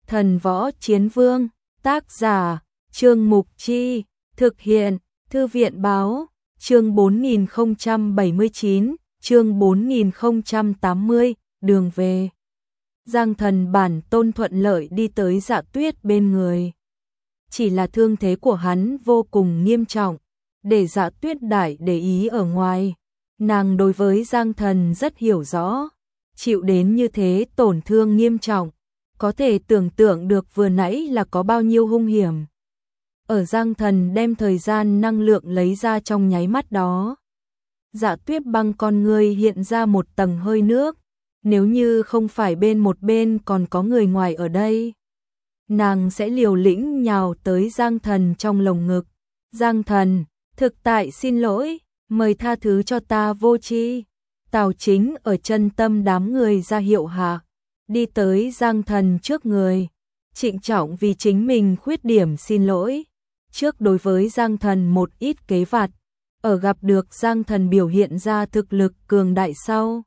Thần Võ Chiến Vương, tác giả, Trương Mục Chi, thực hiện, Thư viện báo, chương 4079, chương 4080, đường về. Giang Thần bản tôn thuận lợi đi tới Dạ Tuyết bên người. Chỉ là thương thế của hắn vô cùng nghiêm trọng, để Dạ Tuyết đại để ý ở ngoài. Nàng đối với Giang Thần rất hiểu rõ, chịu đến như thế tổn thương nghiêm trọng, có thể tưởng tượng được vừa nãy là có bao nhiêu hung hiểm. Ở Giang Thần đem thời gian năng lượng lấy ra trong nháy mắt đó, Dạ Tuyết băng con người hiện ra một tầng hơi nước, nếu như không phải một bên còn có người ngoài ở đây, nàng sẽ liều lĩnh nhào tới Giang Thần trong lồng ngực. Giang Thần, thực tại xin lỗi, mời tha thứ cho ta vô tri. Tào Chính ở chân tâm đám người ra hiệu hạ, đi tới Giang Thần trước người, trịnh trọng vì chính mình khuyết điểm xin lỗi. Trước đối với Giang Thần một ít kế vặt, ở gặp được Giang Thần biểu hiện ra thực lực cường đại sau,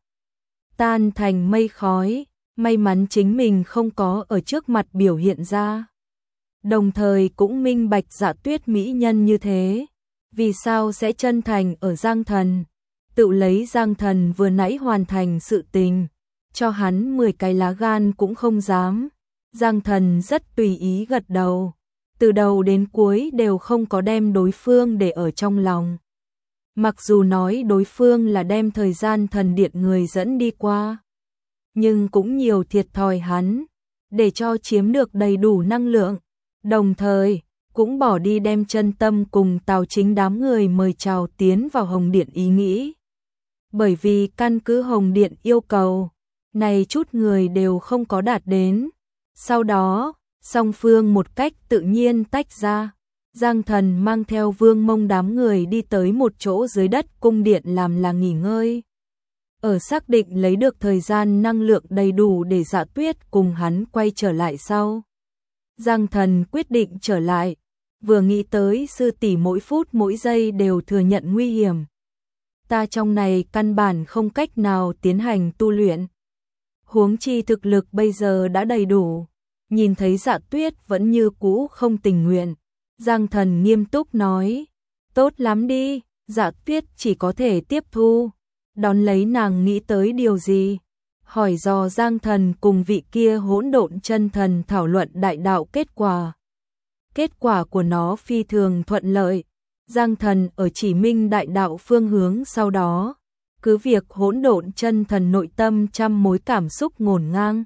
tan thành mây khói, may mắn chính mình không có ở trước mặt biểu hiện ra. Đồng thời cũng minh bạch Dạ Tuyết mỹ nhân như thế, vì sao sẽ chân thành ở Giang Thần, tự lấy Giang Thần vừa nãy hoàn thành sự tình, cho hắn 10 cái lá gan cũng không dám. Giang Thần rất tùy ý gật đầu, từ đầu đến cuối đều không có đem đối phương để ở trong lòng. Mặc dù nói đối phương là đem thời gian thần điện người dẫn đi qua, nhưng cũng nhiều thiệt thòi hắn, để cho chiếm được đầy đủ năng lượng, đồng thời cũng bỏ đi đem chân tâm cùng Tào Chính đám người mời chào tiến vào Hồng Điện ý nghĩ. Bởi vì căn cứ Hồng Điện yêu cầu, này chút người đều không có đạt đến. Sau đó, song phương một cách tự nhiên tách ra. Giang Thần mang theo Vương Mông đám người đi tới một chỗ dưới đất cung điện làm là nghỉ ngơi. Ở xác định lấy được thời gian năng lượng đầy đủ để Dạ Tuyết cùng hắn quay trở lại sau, Giang Thần quyết định trở lại, vừa nghĩ tới sư tỷ mỗi phút mỗi giây đều thừa nhận nguy hiểm. Ta trong này căn bản không cách nào tiến hành tu luyện. Huống chi thực lực bây giờ đã đầy đủ. Nhìn thấy Dạ Tuyết vẫn như cũ không tình nguyện, Giang Thần nghiêm túc nói, tốt lắm đi. Dạ Tuyết chỉ có thể tiếp thu, đón lấy nàng nghĩ tới điều gì, hỏi dò Giang Thần cùng vị kia hỗn độn chân thần thảo luận đại đạo kết quả. Kết quả của nó phi thường thuận lợi, Giang Thần ở chỉ minh đại đạo phương hướng sau đó, cứ việc hỗn độn chân thần nội tâm trăm mối cảm xúc ngổn ngang.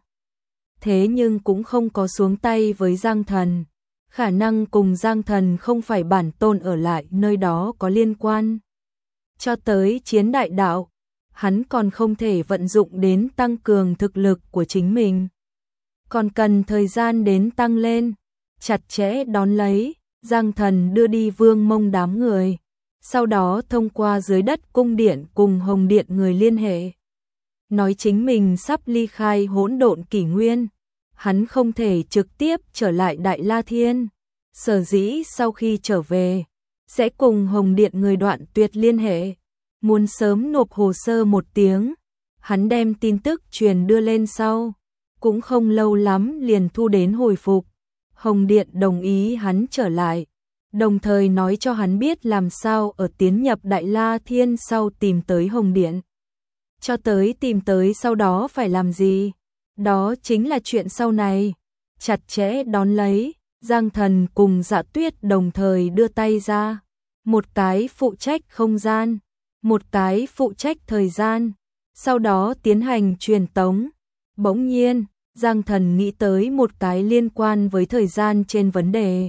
Thế nhưng cũng không có xuống tay với Giang Thần, khả năng cùng Giang Thần không phải bản tôn ở lại nơi đó có liên quan. Cho tới chiến đại đạo, hắn còn không thể vận dụng đến tăng cường thực lực của chính mình, còn cần thời gian đến tăng lên. Chặt chẽ đón lấy, Giang Thần đưa đi Vương Mông đám người, sau đó thông qua dưới đất cung điện cùng Hồng Điện người liên hệ, nói chính mình sắp ly khai hỗn độn kỷ nguyên, hắn không thể trực tiếp trở lại Đại La Thiên, sở dĩ sau khi trở về sẽ cùng Hồng Điện người đoạn tuyệt liên hệ, muốn sớm nộp hồ sơ một tiếng. Hắn đem tin tức truyền đưa lên sau, cũng không lâu lắm liền thu đến hồi phục. Hồng Điện đồng ý hắn trở lại, đồng thời nói cho hắn biết làm sao ở tiến nhập Đại La Thiên sau tìm tới Hồng Điện. Cho tới tìm tới sau đó phải làm gì, đó chính là chuyện sau này. Chặt chẽ đón lấy, Giang Thần cùng Dạ Tuyết đồng thời đưa tay ra, một cái phụ trách không gian, một cái phụ trách thời gian, sau đó tiến hành truyền tống. Bỗng nhiên, Giang Thần nghĩ tới một cái liên quan với thời gian trên vấn đề.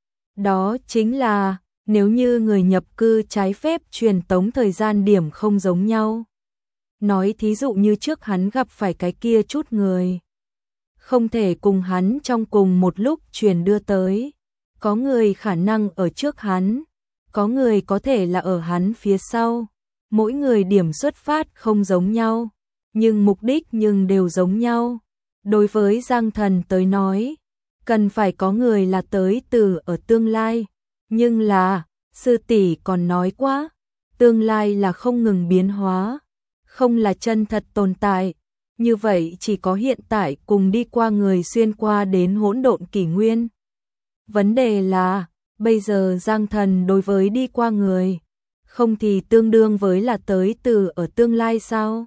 Đó chính là, nếu như người nhập cư trái phép truyền tống thời gian điểm không giống nhau. Nói thí dụ như trước hắn gặp phải cái kia chút người, không thể cùng hắn trong cùng một lúc truyền đưa tới. Có người khả năng ở trước hắn, có người có thể là ở hắn phía sau. Mỗi người điểm xuất phát không giống nhau, nhưng mục đích nhưng đều giống nhau. Đối với Giang Thần tới nói, cần phải có người là tới từ ở tương lai, nhưng là, sư tỷ còn nói quá, tương lai là không ngừng biến hóa, không là chân thật tồn tại, Như vậy chỉ có hiện tại cùng đi qua người xuyên qua đến hỗn độn kỷ nguyên. Vấn đề là, bây giờ Giang Thần đối với đi qua người, không thì tương đương với là tới từ ở tương lai sao?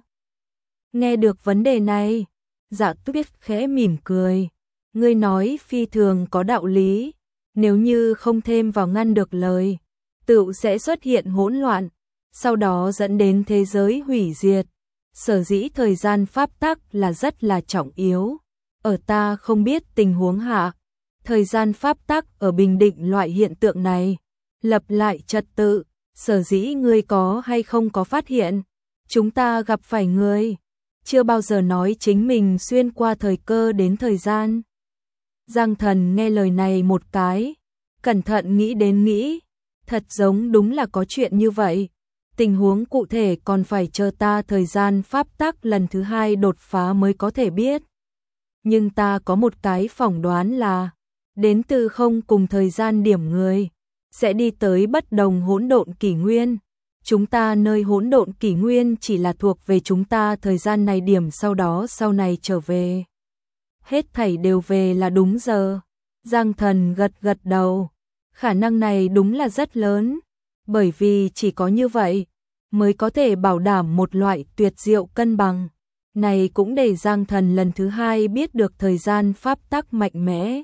Nghe được vấn đề này, Dạ Tuyết khẽ mỉm cười. Ngươi nói phi thường có đạo lý, nếu như không thêm vào ngăn được lời, tựu sẽ xuất hiện hỗn loạn, sau đó dẫn đến thế giới hủy diệt. Sở dĩ thời gian pháp tắc là rất là trọng yếu. Ở ta không biết tình huống hạ, thời gian pháp tắc ở bình định loại hiện tượng này, lập lại trật tự, sở dĩ ngươi có hay không có phát hiện, chúng ta gặp phải người, chưa bao giờ nói chính mình xuyên qua thời cơ đến thời gian. Giang Thần nghe lời này một cái, cẩn thận nghĩ đến nghĩ, thật giống đúng là có chuyện như vậy. Tình huống cụ thể còn phải chờ ta thời gian pháp tắc lần thứ 2 đột phá mới có thể biết. Nhưng ta có một cái phỏng đoán là, đến từ không cùng thời gian điểm người, sẽ đi tới bất đồng hỗn độn kỷ nguyên. Chúng ta nơi hỗn độn kỷ nguyên chỉ là thuộc về chúng ta thời gian này điểm, sau đó sau này trở về. Hết thảy đều về là đúng giờ. Giang Thần gật gật đầu. Khả năng này đúng là rất lớn. Bởi vì chỉ có như vậy, mới có thể bảo đảm một loại tuyệt diệu cân bằng. Này cũng để Giang Thần lần thứ 2 biết được thời gian pháp tắc mạnh mẽ.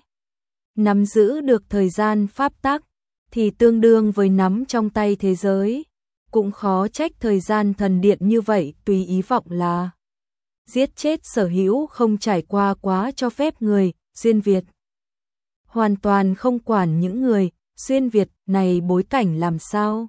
Nắm giữ được thời gian pháp tắc, thì tương đương với nắm trong tay thế giới. Cũng khó trách thời gian thần điện như vậy tùy ý vọng là giết chết sở hữu không trải qua quá cho phép người, xuyên Việt. Hoàn toàn không quản những người, xuyên Việt này bối cảnh làm sao.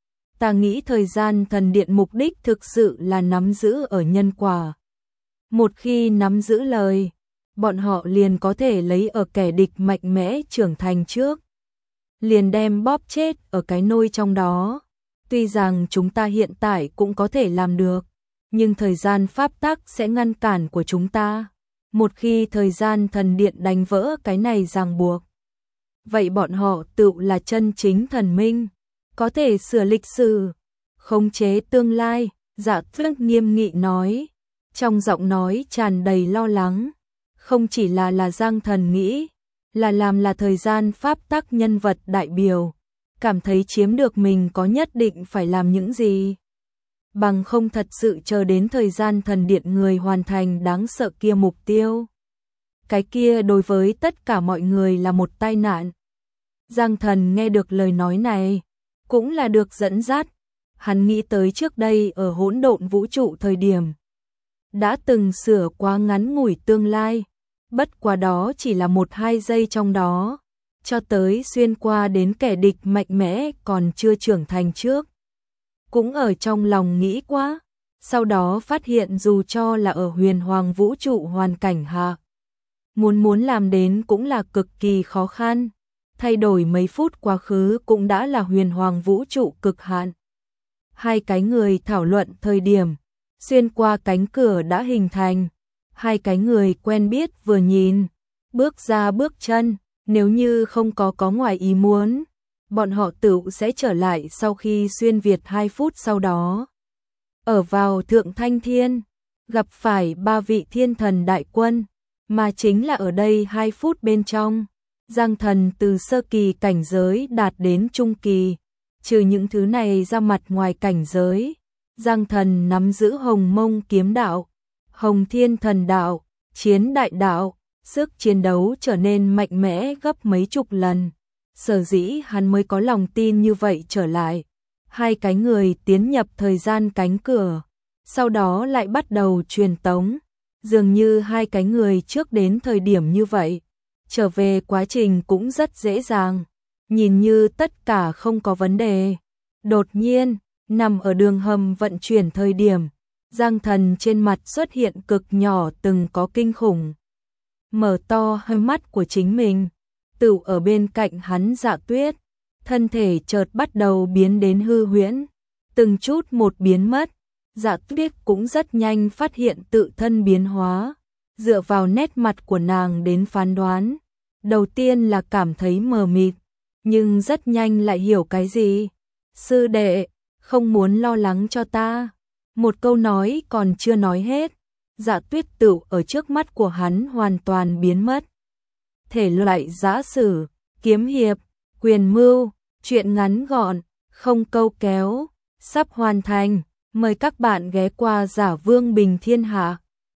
Ta nghĩ thời gian thần điện mục đích thực sự là nắm giữ ở nhân quả. Một khi nắm giữ lời, bọn họ liền có thể lấy ở kẻ địch mạnh mẽ trưởng thành trước. Liền đem bóp chết ở cái nôi trong đó. Tuy rằng chúng ta hiện tại cũng có thể làm được, nhưng thời gian pháp tắc sẽ ngăn cản của chúng ta. Một khi thời gian thần điện đánh vỡ cái này ràng buộc, vậy bọn họ tự là chân chính thần minh, có thể sửa lịch sử, khống chế tương lai. Dạ Tuyết nghiêm nghị nói, trong giọng nói tràn đầy lo lắng. Không chỉ là Giang Thần nghĩ, là thời gian pháp tắc nhân vật đại biểu, cảm thấy chiếm được mình có nhất định phải làm những gì. Bằng không thật sự chờ đến thời gian thần điện người hoàn thành đáng sợ kia mục tiêu. Cái kia đối với tất cả mọi người là một tai nạn. Giang Thần nghe được lời nói này, cũng là được dẫn dắt. Hắn nghĩ tới trước đây ở hỗn độn vũ trụ thời điểm, đã từng sửa quá ngắn ngủi tương lai, bất quá đó chỉ là 1-2 giây trong đó, cho tới xuyên qua đến kẻ địch mạnh mẽ còn chưa trưởng thành trước. Cũng ở trong lòng nghĩ quá, sau đó phát hiện dù cho là ở huyền hoàng vũ trụ hoàn cảnh hạ, muốn làm đến cũng là cực kỳ khó khăn, thay đổi mấy phút quá khứ cũng đã là huyền hoàng vũ trụ cực hạn. Hai cái người thảo luận thời điểm, xuyên qua cánh cửa đã hình thành, hai cái người quen biết vừa nhìn, bước ra bước chân, nếu như không có ngoài ý muốn, bọn họ tự sẽ trở lại sau khi xuyên Việt 2 phút sau đó. Ở vào Thượng Thanh Thiên, gặp phải 3 vị thiên thần đại quân, mà chính là ở đây 2 phút bên trong, Giang Thần từ sơ kỳ cảnh giới đạt đến trung kỳ, trừ những thứ này ra mặt ngoài cảnh giới, Giang Thần nắm giữ Hồng Mông kiếm đạo, Hồng Thiên thần đạo, Chiến đại đạo, sức chiến đấu trở nên mạnh mẽ gấp mấy chục lần. Sở dĩ hắn mới có lòng tin như vậy trở lại. Hai cái người tiến nhập thời gian cánh cửa, sau đó lại bắt đầu truyền tống. Dường như hai cái người trước đến thời điểm như vậy, trở về quá trình cũng rất dễ dàng. Nhìn như tất cả không có vấn đề. Đột nhiên, nằm ở đường hầm vận chuyển thời điểm, Giang Thần trên mặt xuất hiện cực nhỏ từng có kinh khủng. Mở to hai mắt của chính mình, tự ở bên cạnh hắn Dạ Tuyết, thân thể chợt bắt đầu biến đến hư huyễn, từng chút một biến mất. Dạ Tuyết cũng rất nhanh phát hiện tự thân biến hóa, dựa vào nét mặt của nàng đến phán đoán. Đầu tiên là cảm thấy mờ mịt, nhưng rất nhanh lại hiểu cái gì. Sư đệ, không muốn lo lắng cho ta. Một câu nói còn chưa nói hết, Dạ Tuyết Tựu ở trước mắt của hắn hoàn toàn biến mất. Thể loại giã sử, kiếm hiệp, quyền mưu, truyện ngắn gọn, không câu kéo, sắp hoàn thành. Mời các bạn ghé qua Giả Vương Bình Thiên Hạ.